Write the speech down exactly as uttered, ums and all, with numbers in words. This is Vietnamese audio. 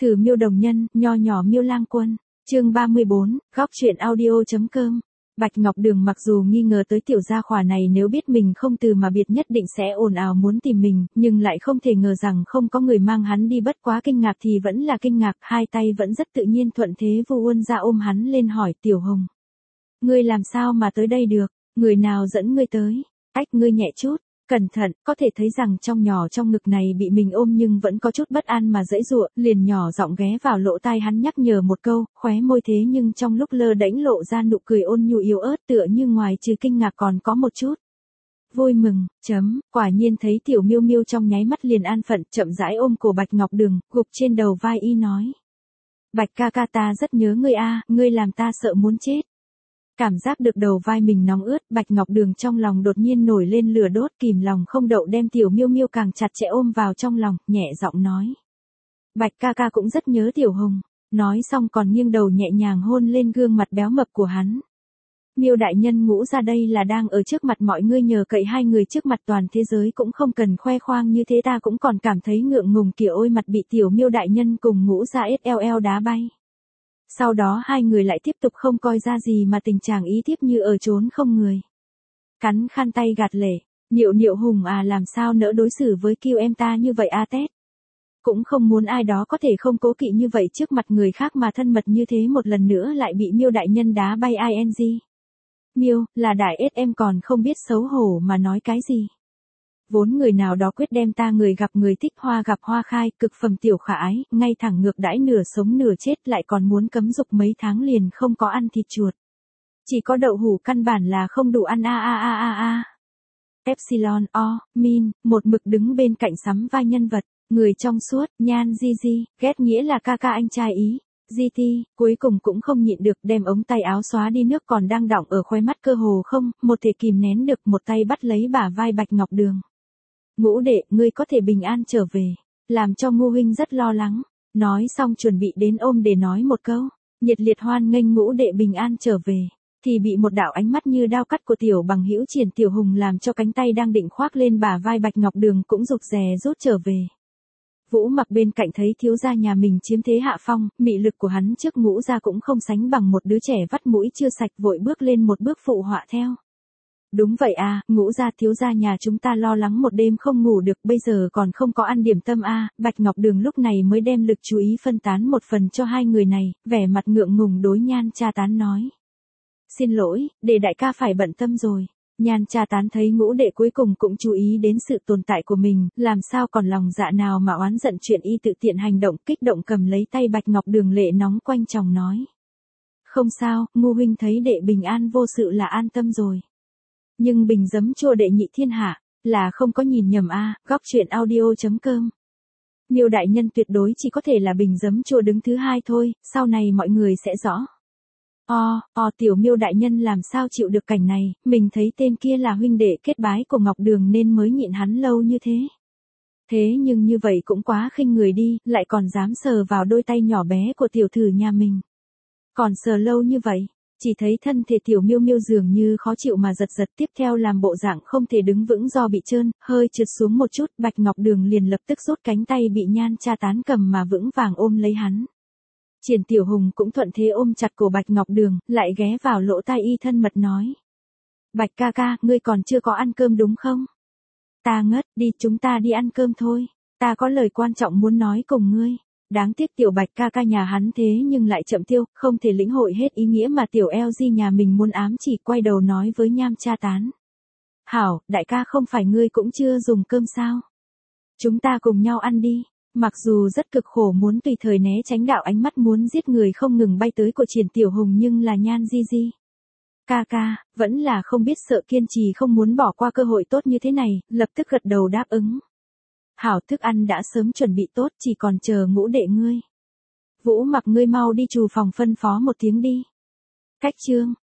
Từ Miêu Đồng Nhân, nho nhỏ Miêu Lang Quân, chương ba mươi bốn, góc truyện audio.com. Bạch Ngọc Đường mặc dù nghi ngờ tới tiểu gia khỏa này nếu biết mình không từ mà biệt nhất định sẽ ồn ào muốn tìm mình, nhưng lại không thể ngờ rằng không có người mang hắn đi, bất quá kinh ngạc thì vẫn là kinh ngạc, hai tay vẫn rất tự nhiên thuận thế vu uôn ra ôm hắn lên hỏi Tiểu Hồng. Ngươi làm sao mà tới đây được, người nào dẫn ngươi tới, ách ngươi nhẹ chút. Cẩn thận, có thể thấy rằng trong nhỏ trong ngực này bị mình ôm nhưng vẫn có chút bất an mà giãy giụa, liền nhỏ giọng ghé vào lỗ tai hắn nhắc nhở một câu, khóe môi thế nhưng trong lúc lơ đễnh lộ ra nụ cười ôn nhu yếu ớt, tựa như ngoài trừ kinh ngạc còn có một chút vui mừng. Chấm, quả nhiên thấy Tiểu Miêu Miêu trong nháy mắt liền an phận, chậm rãi ôm cổ Bạch Ngọc Đường, gục trên đầu vai y nói: Bạch ca ca, ta rất nhớ ngươi a, ngươi làm ta sợ muốn chết. Cảm giác được đầu vai mình nóng ướt, Bạch Ngọc Đường trong lòng đột nhiên nổi lên lửa đốt, kìm lòng không đậu đem Tiểu Miêu Miêu càng chặt chẽ ôm vào trong lòng, nhẹ giọng nói: Bạch ca ca cũng rất nhớ Tiểu Hồng. Nói xong còn nghiêng đầu nhẹ nhàng hôn lên gương mặt béo mập của hắn. Miêu đại nhân ngũ ra đây là đang ở trước mặt mọi người nhờ cậy hai người trước mặt toàn thế giới cũng không cần khoe khoang như thế, ta cũng còn cảm thấy ngượng ngùng kìa, ôi mặt bị Tiểu Miêu đại nhân cùng ngũ ra ét lờ lờ đá bay. Sau đó hai người lại tiếp tục không coi ra gì mà tình trạng ý tiếp như ở trốn không người. Cắn khăn tay gạt lệ, Niệu Niệu Hùng à, làm sao nỡ đối xử với kiêu em ta như vậy a tét. Cũng không muốn ai đó có thể không cố kỵ như vậy trước mặt người khác mà thân mật như thế, một lần nữa lại bị Miêu đại nhân đá bay ing. Miêu, là đại ết em còn không biết xấu hổ mà nói cái gì. Vốn người nào đó quyết đem ta người gặp người thích, hoa gặp hoa khai, cực phẩm tiểu khả ái, ngay thẳng ngược đãi nửa sống nửa chết, lại còn muốn cấm dục mấy tháng liền không có ăn thịt chuột. Chỉ có đậu hũ căn bản là không đủ ăn a a a a a. Epsilon O, Min, một mực đứng bên cạnh sắm vai nhân vật, người trong suốt, Nhan Di Di, ghét nghĩa là ca ca anh trai ý. giê tê, cuối cùng cũng không nhịn được đem ống tay áo xóa đi, nước còn đang đọng ở khóe mắt cơ hồ không, một thể kìm nén được, một tay bắt lấy bả vai Bạch Ngọc Đường. Ngũ đệ, ngươi có thể bình an trở về, làm cho Ngô huynh rất lo lắng. Nói xong chuẩn bị đến ôm để nói một câu, nhiệt liệt hoan nghênh ngũ đệ bình an trở về, thì bị một đạo ánh mắt như đao cắt của Tiểu Bằng Hữu Triển Tiểu Hùng làm cho cánh tay đang định khoác lên bả vai Bạch Ngọc Đường cũng rụt rè rút trở về. Vũ Mặc bên cạnh thấy thiếu gia nhà mình chiếm thế hạ phong, mị lực của hắn trước Ngũ gia cũng không sánh bằng một đứa trẻ vắt mũi chưa sạch, vội bước lên một bước phụ họa theo. Đúng vậy à, Ngũ gia thiếu gia nhà chúng ta lo lắng một đêm không ngủ được, bây giờ còn không có ăn điểm tâm a. Bạch Ngọc Đường lúc này mới đem lực chú ý phân tán một phần cho hai người này, vẻ mặt ngượng ngùng đối Nhan Cha Tán nói: Xin lỗi, để đại ca phải bận tâm rồi. Nhan Cha Tán thấy ngũ đệ cuối cùng cũng chú ý đến sự tồn tại của mình, làm sao còn lòng dạ nào mà oán giận chuyện y tự tiện hành động, kích động cầm lấy tay Bạch Ngọc Đường, lệ nóng quanh tròng nói: Không sao, Ngô huynh thấy đệ bình an vô sự là an tâm rồi. Nhưng bình giấm chua đệ nhị thiên hạ, là không có nhìn nhầm a. Góc truyện audio.com. Miêu đại nhân tuyệt đối chỉ có thể là bình giấm chua đứng thứ hai thôi, sau này mọi người sẽ rõ. O, o Tiểu Miêu đại nhân làm sao chịu được cảnh này, mình thấy tên kia là huynh đệ kết bái của Ngọc Đường nên mới nhịn hắn lâu như thế. Thế nhưng như vậy cũng quá khinh người đi, lại còn dám sờ vào đôi tay nhỏ bé của tiểu thử nhà mình. Còn sờ lâu như vậy, chỉ thấy thân thể Tiểu Miêu Miêu dường như khó chịu mà giật giật, tiếp theo làm bộ dạng không thể đứng vững do bị trơn, hơi trượt xuống một chút, Bạch Ngọc Đường liền lập tức rút cánh tay bị Nhan Cha Tán cầm mà vững vàng ôm lấy hắn. Triển Tiểu Hùng cũng thuận thế ôm chặt cổ Bạch Ngọc Đường, lại ghé vào lỗ tai y thân mật nói: Bạch ca ca, ngươi còn chưa có ăn cơm đúng không? Ta ngất, đi chúng ta đi ăn cơm thôi, ta có lời quan trọng muốn nói cùng ngươi. Đáng tiếc Tiểu Bạch ca ca nhà hắn thế nhưng lại chậm tiêu, không thể lĩnh hội hết ý nghĩa mà Tiểu lờ giê nhà mình muốn ám chỉ, quay đầu nói với Nhan Cha Tán: Hảo, đại ca không phải ngươi cũng chưa dùng cơm sao? Chúng ta cùng nhau ăn đi. Mặc dù rất cực khổ muốn tùy thời né tránh đạo ánh mắt muốn giết người không ngừng bay tới của Triển Tiểu Hùng, nhưng là Nhan Di Di ca ca, vẫn là không biết sợ, kiên trì không muốn bỏ qua cơ hội tốt như thế này, lập tức gật đầu đáp ứng. Hảo, thức ăn đã sớm chuẩn bị tốt, chỉ còn chờ ngũ đệ ngươi. Vũ Mặc ngươi mau đi trù phòng phân phó một tiếng đi. Cách chương,